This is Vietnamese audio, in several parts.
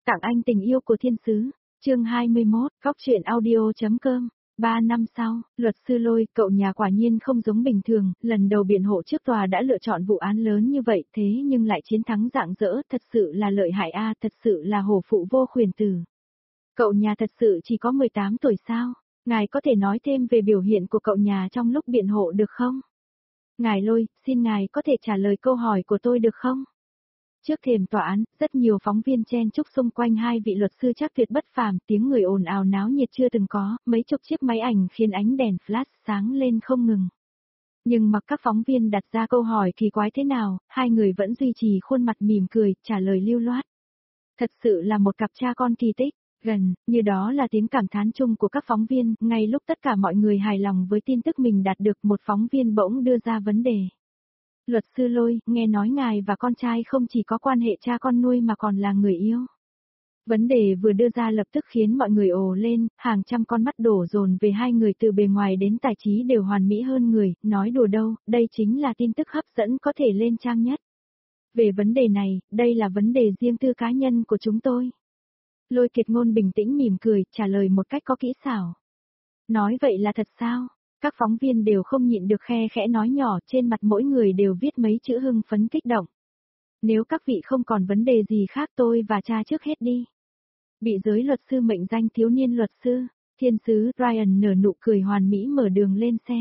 Tặng anh tình yêu của thiên sứ. Chương 21, góc truyện audio.com. 3 năm sau, luật sư Lôi, cậu nhà quả nhiên không giống bình thường, lần đầu biện hộ trước tòa đã lựa chọn vụ án lớn như vậy thế nhưng lại chiến thắng rạng rỡ, thật sự là lợi hại a, thật sự là hổ phụ vô khuyển tử. Cậu nhà thật sự chỉ có 18 tuổi sao? Ngài có thể nói thêm về biểu hiện của cậu nhà trong lúc biện hộ được không? Ngài Lôi, xin ngài có thể trả lời câu hỏi của tôi được không? Trước thềm tòa án, rất nhiều phóng viên chen chúc xung quanh hai vị luật sư chắc tuyệt bất phàm, tiếng người ồn ào náo nhiệt chưa từng có, mấy chục chiếc máy ảnh khiến ánh đèn flash sáng lên không ngừng. Nhưng mặc các phóng viên đặt ra câu hỏi kỳ quái thế nào, hai người vẫn duy trì khuôn mặt mỉm cười, trả lời lưu loát. Thật sự là một cặp cha con kỳ tích, gần, như đó là tiếng cảm thán chung của các phóng viên, ngay lúc tất cả mọi người hài lòng với tin tức mình đạt được, một phóng viên bỗng đưa ra vấn đề. Luật sư Lôi, nghe nói ngài và con trai không chỉ có quan hệ cha con nuôi mà còn là người yêu. Vấn đề vừa đưa ra lập tức khiến mọi người ồ lên, hàng trăm con mắt đổ dồn về hai người từ bề ngoài đến tài trí đều hoàn mỹ hơn người, nói đùa đâu, đây chính là tin tức hấp dẫn có thể lên trang nhất. Về vấn đề này, đây là vấn đề riêng tư cá nhân của chúng tôi. Lôi Kiệt Ngôn bình tĩnh mỉm cười, trả lời một cách có kỹ xảo. Nói vậy là thật sao? Các phóng viên đều không nhịn được khe khẽ nói nhỏ, trên mặt mỗi người đều viết mấy chữ hưng phấn kích động. Nếu các vị không còn vấn đề gì khác tôi và cha trước hết đi. Bị giới luật sư mệnh danh thiếu niên luật sư, thiên sứ Ryan nở nụ cười hoàn mỹ mở đường lên xe.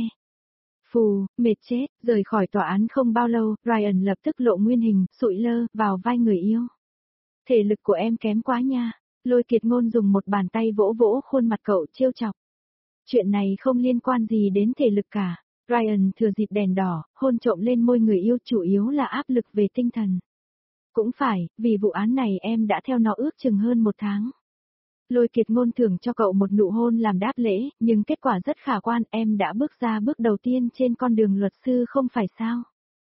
Phù, mệt chết, rời khỏi tòa án không bao lâu, Ryan lập tức lộ nguyên hình, sụi lơ, vào vai người yêu. Thể lực của em kém quá nha, Lôi Kiệt Ngôn dùng một bàn tay vỗ vỗ khuôn mặt cậu trêu chọc. Chuyện này không liên quan gì đến thể lực cả. Ryan thừa dịp đèn đỏ, hôn trộm lên môi người yêu, chủ yếu là áp lực về tinh thần. Cũng phải, vì vụ án này em đã theo nó ước chừng hơn 1 tháng. Lôi Kiệt Ngôn thưởng cho cậu một nụ hôn làm đáp lễ, nhưng kết quả rất khả quan, em đã bước ra bước đầu tiên trên con đường luật sư không phải sao?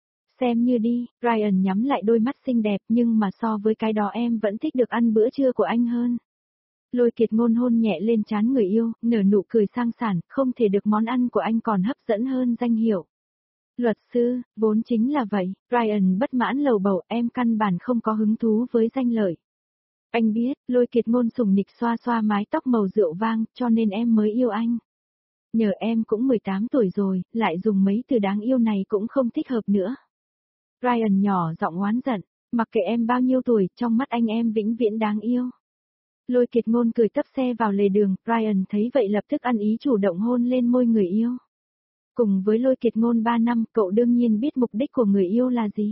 Xem như đi, Ryan nhắm lại đôi mắt xinh đẹp, nhưng mà so với cái đó em vẫn thích được ăn bữa trưa của anh hơn. Lôi Kiệt Ngôn hôn nhẹ lên trán người yêu, nở nụ cười sang sảng, không thể được món ăn của anh còn hấp dẫn hơn danh hiệu. Luật sư, vốn chính là vậy, Ryan bất mãn lầu bầu, em căn bản không có hứng thú với danh lợi. Anh biết, Lôi Kiệt Ngôn sủng nịch xoa xoa mái tóc màu rượu vang, cho nên em mới yêu anh. Nhờ em cũng 18 tuổi rồi, lại dùng mấy từ đáng yêu này cũng không thích hợp nữa. Ryan nhỏ giọng oán giận, mặc kệ em bao nhiêu tuổi, trong mắt anh em vĩnh viễn đáng yêu. Lôi Kiệt Ngôn cười tấp xe vào lề đường, Ryan thấy vậy lập tức ăn ý chủ động hôn lên môi người yêu. Cùng với Lôi Kiệt Ngôn 3 năm, cậu đương nhiên biết mục đích của người yêu là gì.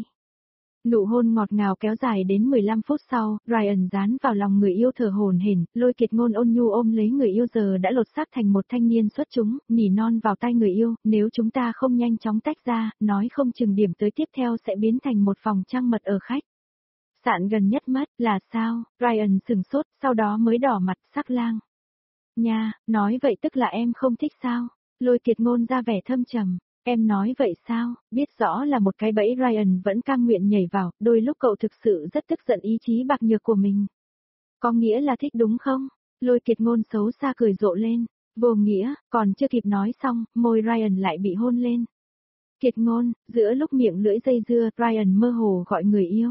Nụ hôn ngọt ngào kéo dài đến 15 phút sau, Ryan dán vào lòng người yêu thở hổn hển, Lôi Kiệt Ngôn ôn nhu ôm lấy người yêu giờ đã lột xác thành một thanh niên xuất chúng, nỉ non vào tai người yêu, nếu chúng ta không nhanh chóng tách ra, nói không chừng điểm tới tiếp theo sẽ biến thành một phòng trăng mật ở khách. Sạn gần nhất mất, là sao? Ryan sừng sốt, sau đó mới đỏ mặt, sắc lang. Nha, nói vậy tức là em không thích sao? Lôi Kiệt Ngôn ra vẻ thâm trầm. Em nói vậy sao? Biết rõ là một cái bẫy, Ryan vẫn cam nguyện nhảy vào, đôi lúc cậu thực sự rất tức giận ý chí bạc nhược của mình. Có nghĩa là thích đúng không? Lôi Kiệt Ngôn xấu xa cười rộ lên. Vô nghĩa, còn chưa kịp nói xong, môi Ryan lại bị hôn lên. Kiệt Ngôn, giữa lúc miệng lưỡi dây dưa, Ryan mơ hồ gọi người yêu.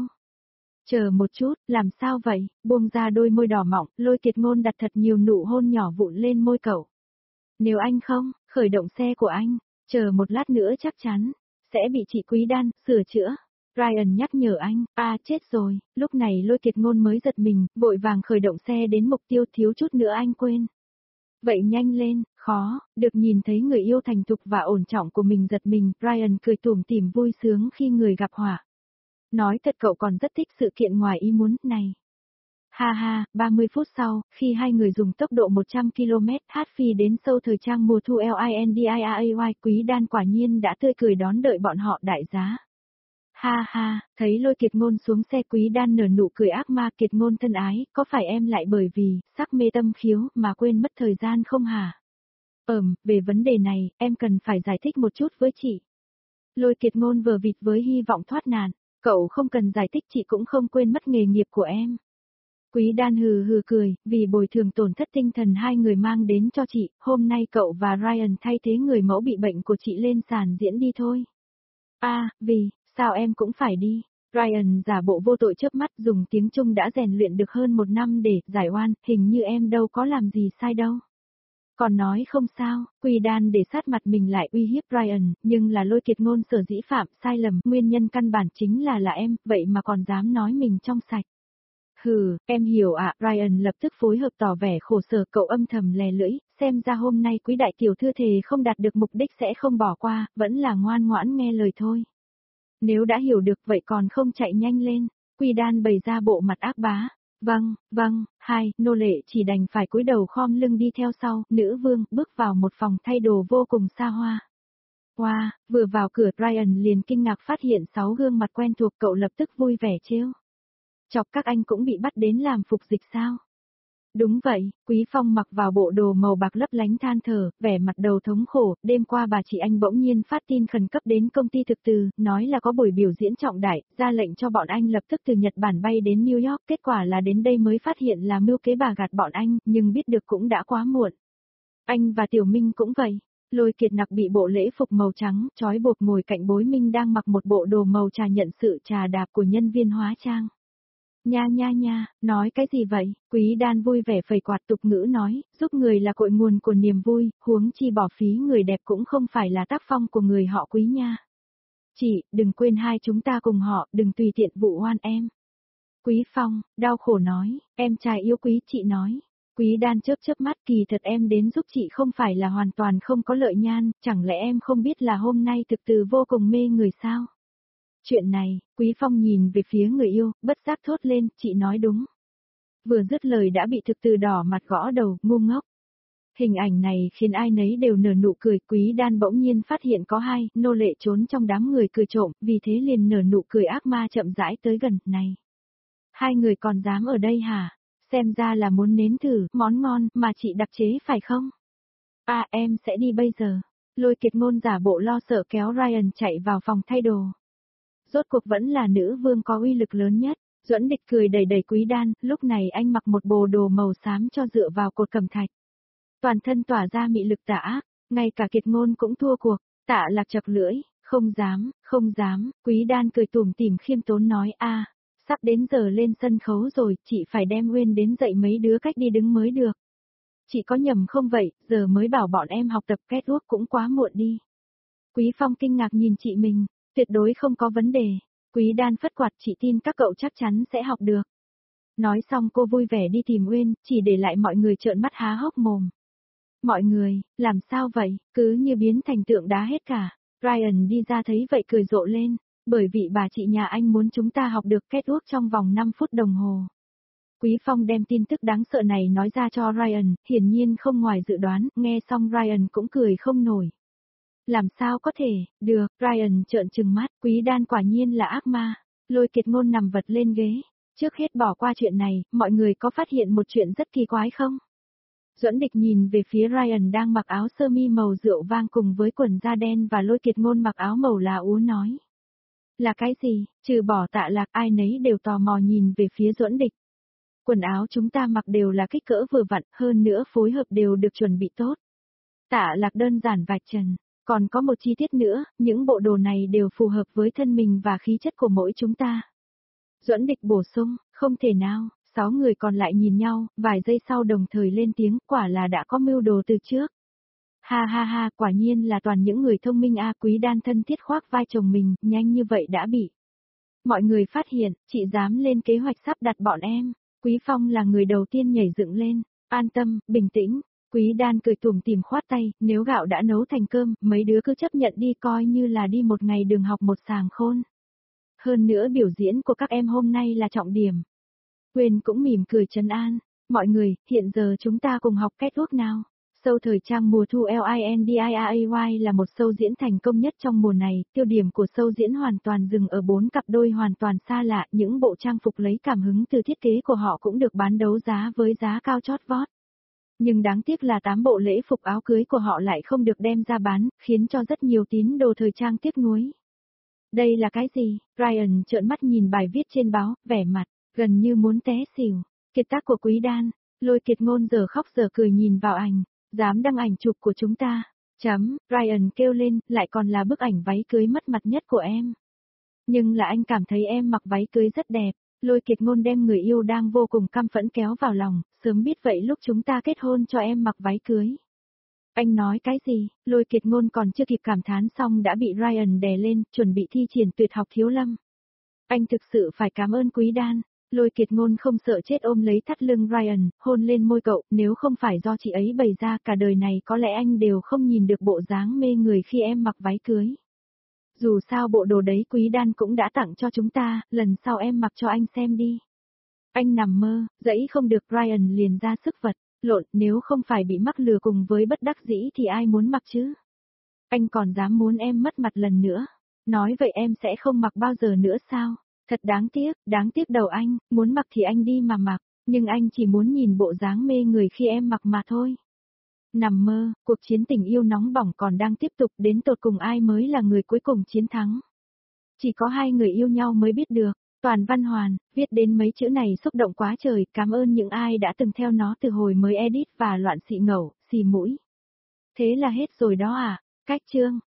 Chờ một chút, làm sao vậy? Buông ra đôi môi đỏ mọng, Lôi Kiệt Ngôn đặt thật nhiều nụ hôn nhỏ vụn lên môi cậu. Nếu anh không, khởi động xe của anh, chờ một lát nữa chắc chắn sẽ bị chị Quý Đan sửa chữa. Ryan nhắc nhở anh, chết rồi, lúc này Lôi Kiệt Ngôn mới giật mình, vội vàng khởi động xe đến mục tiêu, thiếu chút nữa anh quên. Vậy nhanh lên, khó, được nhìn thấy người yêu thành thục và ổn trọng của mình giật mình, Ryan cười tủm tỉm vui sướng khi người gặp họa. Nói thật cậu còn rất thích sự kiện ngoài ý muốn này. Ha ha, 30 phút sau, khi hai người dùng tốc độ 100 km/h phi đến sâu thời trang mùa thu Lindiaay, Quý Đan quả nhiên đã tươi cười đón đợi bọn họ đại giá. Ha ha, thấy Lôi Kiệt Ngôn xuống xe, Quý Đan nở nụ cười ác ma. Kiệt Ngôn thân ái, có phải em lại bởi vì sắc mê tâm khiếu mà quên mất thời gian không hả? Về vấn đề này, em cần phải giải thích một chút với chị. Lôi Kiệt Ngôn vờ vịt với hy vọng thoát nạn. Cậu không cần giải thích, chị cũng không quên mất nghề nghiệp của em. Quý Đan hừ hừ cười, vì bồi thường tổn thất tinh thần hai người mang đến cho chị, hôm nay cậu và Ryan thay thế người mẫu bị bệnh của chị lên sàn diễn đi thôi. Vì, sao em cũng phải đi? Ryan giả bộ vô tội chớp mắt, dùng tiếng Trung đã rèn luyện được hơn 1 năm để giải oan, hình như em đâu có làm gì sai đâu. Còn nói không sao, Quy Đan để sát mặt mình lại uy hiếp Ryan, nhưng là Lôi Kiệt Ngôn sở dĩ phạm sai lầm, nguyên nhân căn bản chính là em, vậy mà còn dám nói mình trong sạch. Hừ, em hiểu ạ, Ryan lập tức phối hợp tỏ vẻ khổ sở, cậu âm thầm lè lưỡi, xem ra hôm nay Quý đại tiểu thư thề không đạt được mục đích sẽ không bỏ qua, vẫn là ngoan ngoãn nghe lời thôi. Nếu đã hiểu được vậy còn không chạy nhanh lên, Quy Đan bày ra bộ mặt ác bá. Vâng, hai, nô lệ chỉ đành phải cúi đầu khom lưng đi theo sau, nữ vương bước vào một phòng thay đồ vô cùng xa hoa. Wow, vừa vào cửa Ryan liền kinh ngạc phát hiện 6 gương mặt quen thuộc, cậu lập tức vui vẻ trêu. Chọc các anh cũng bị bắt đến làm phục dịch sao? Đúng vậy, Quý Phong mặc vào bộ đồ màu bạc lấp lánh than thở, vẻ mặt đầu thống khổ, đêm qua bà chị anh bỗng nhiên phát tin khẩn cấp đến công ty thực từ, nói là có buổi biểu diễn trọng đại, ra lệnh cho bọn anh lập tức từ Nhật Bản bay đến New York, kết quả là đến đây mới phát hiện là mưu kế bà gạt bọn anh, nhưng biết được cũng đã quá muộn. Anh và Tiểu Minh cũng vậy. Lôi Kiệt Nặc bị bộ lễ phục màu trắng, trói buộc ngồi cạnh Bối Minh đang mặc một bộ đồ màu trà nhận sự trà đạp của nhân viên hóa trang. Nha, nói cái gì vậy? Quý Đan vui vẻ phẩy quạt tục ngữ nói, giúp người là cội nguồn của niềm vui, huống chi bỏ phí người đẹp cũng không phải là tác phong của người họ Quý nha. Chị, đừng quên hai chúng ta cùng họ, đừng tùy tiện vụ oan em. Quý Phong, đau khổ nói, em trai yêu quý chị nói. Quý Đan chớp mắt, kỳ thật em đến giúp chị không phải là hoàn toàn không có lợi nhan, chẳng lẽ em không biết là hôm nay thực từ vô cùng mê người sao? Chuyện này, Quý Phong nhìn về phía người yêu, bất giác thốt lên, chị nói đúng. Vừa dứt lời đã bị thực từ đỏ mặt gõ đầu, ngu ngốc. Hình ảnh này khiến ai nấy đều nở nụ cười, Quý Đan bỗng nhiên phát hiện có hai, nô lệ trốn trong đám người cười trộm, vì thế liền nở nụ cười ác ma chậm rãi tới gần, này. Hai người còn dám ở đây hả? Xem ra là muốn nếm thử món ngon mà chị đặc chế phải không? À em sẽ đi bây giờ. Lôi Kiệt Ngôn giả bộ lo sợ kéo Ryan chạy vào phòng thay đồ. Rốt cuộc vẫn là nữ vương có uy lực lớn nhất. Duẫn Địch cười đẩy đẩy Quý Đan, lúc này anh mặc một bộ đồ màu xám cho dựa vào cột cẩm thạch. Toàn thân tỏa ra mị lực tà ác, ngay cả Kiệt Ngôn cũng thua cuộc. Tạ Lạc chật lưỡi, không dám, Quý Đan cười tủm tỉm khiêm tốn nói sắp đến giờ lên sân khấu rồi, chị phải đem Nguyên đến dạy mấy đứa cách đi đứng mới được. Chị có nhầm không vậy, giờ mới bảo bọn em học tập catwalk cũng quá muộn đi. Quý Phong kinh ngạc nhìn chị mình, tuyệt đối không có vấn đề. Quý Đan phất quạt, chị tin các cậu chắc chắn sẽ học được. Nói xong cô vui vẻ đi tìm Nguyên, chỉ để lại mọi người trợn mắt há hốc mồm. Mọi người, làm sao vậy, cứ như biến thành tượng đá hết cả. Ryan đi ra thấy vậy cười rộ lên, bởi vì bà chị nhà anh muốn chúng ta học được catwalk trong vòng 5 phút đồng hồ. Quý Phong đem tin tức đáng sợ này nói ra cho Ryan, hiển nhiên không ngoài dự đoán, nghe xong Ryan cũng cười không nổi. Làm sao có thể, được, Ryan trợn trừng mắt, Quý Đan quả nhiên là ác ma. Lôi Kiệt Ngôn nằm vật lên ghế. Trước hết bỏ qua chuyện này, mọi người có phát hiện một chuyện rất kỳ quái không? Duẫn Địch nhìn về phía Ryan đang mặc áo sơ mi màu rượu vang cùng với quần da đen và Lôi Kiệt Ngôn mặc áo màu lá úa nói. Là cái gì, trừ bỏ Tạ Lạc ai nấy đều tò mò nhìn về phía Duẫn Địch. Quần áo chúng ta mặc đều là kích cỡ vừa vặn, hơn nữa phối hợp đều được chuẩn bị tốt. Tạ Lạc đơn giản vạch trần, còn có một chi tiết nữa, những bộ đồ này đều phù hợp với thân mình và khí chất của mỗi chúng ta. Duẫn Địch bổ sung, không thể nào, 6 người còn lại nhìn nhau, vài giây sau đồng thời lên tiếng, quả là đã có mưu đồ từ trước. Ha, quả nhiên là toàn những người thông minh Quý Đan thân thiết khoác vai chồng mình, nhanh như vậy đã bị. Mọi người phát hiện, chị dám lên kế hoạch sắp đặt bọn em. Quý Phong là người đầu tiên nhảy dựng lên, an tâm, bình tĩnh. Quý Đan cười tủm tỉm khoát tay, nếu gạo đã nấu thành cơm, mấy đứa cứ chấp nhận đi coi như là đi một ngày đường học một sàng khôn. Hơn nữa biểu diễn của các em hôm nay là trọng điểm. Quyền cũng mỉm cười trấn an, mọi người, hiện giờ chúng ta cùng học catwalk nào. Show thời trang mùa thu LINDIAAY là một show diễn thành công nhất trong mùa này, tiêu điểm của show diễn hoàn toàn dừng ở 4 cặp đôi hoàn toàn xa lạ, những bộ trang phục lấy cảm hứng từ thiết kế của họ cũng được bán đấu giá với giá cao chót vót. Nhưng đáng tiếc là 8 bộ lễ phục áo cưới của họ lại không được đem ra bán, khiến cho rất nhiều tín đồ thời trang tiếc nuối. Đây là cái gì? Ryan trợn mắt nhìn bài viết trên báo, vẻ mặt gần như muốn té xỉu. Kiệt tác của Quý Đan. Lôi Kiệt Ngôn giờ khóc giờ cười nhìn vào ảnh. Dám đăng ảnh chụp của chúng ta. Ryan kêu lên, lại còn là bức ảnh váy cưới mất mặt nhất của em. Nhưng là anh cảm thấy em mặc váy cưới rất đẹp. Lôi Kiệt Ngôn đem người yêu đang vô cùng căm phẫn kéo vào lòng, sớm biết vậy lúc chúng ta kết hôn cho em mặc váy cưới. Anh nói cái gì, Lôi Kiệt Ngôn còn chưa kịp cảm thán xong đã bị Ryan đè lên, chuẩn bị thi triển tuyệt học thiếu lâm. Anh thực sự phải cảm ơn Quý Đan. Lôi Kiệt Ngôn không sợ chết ôm lấy thắt lưng Ryan, hôn lên môi cậu, nếu không phải do chị ấy bày ra cả đời này có lẽ anh đều không nhìn được bộ dáng mê người khi em mặc váy cưới. Dù sao bộ đồ đấy Quý Đan cũng đã tặng cho chúng ta, lần sau em mặc cho anh xem đi. Anh nằm mơ, dẫy không được Ryan liền ra sức vật, lộn nếu không phải bị mắc lừa cùng với bất đắc dĩ thì ai muốn mặc chứ? Anh còn dám muốn em mất mặt lần nữa. Nói vậy em sẽ không mặc bao giờ nữa sao? Thật đáng tiếc đầu anh, muốn mặc thì anh đi mà mặc, nhưng anh chỉ muốn nhìn bộ dáng mê người khi em mặc mà thôi. Nằm mơ, cuộc chiến tình yêu nóng bỏng còn đang tiếp tục, đến tột cùng ai mới là người cuối cùng chiến thắng. Chỉ có hai người yêu nhau mới biết được. Toàn Văn Hoàn, viết đến mấy chữ này xúc động quá trời, cảm ơn những ai đã từng theo nó từ hồi mới edit và loạn xị ngầu, xì mũi. Thế là hết rồi đó à? Cách chương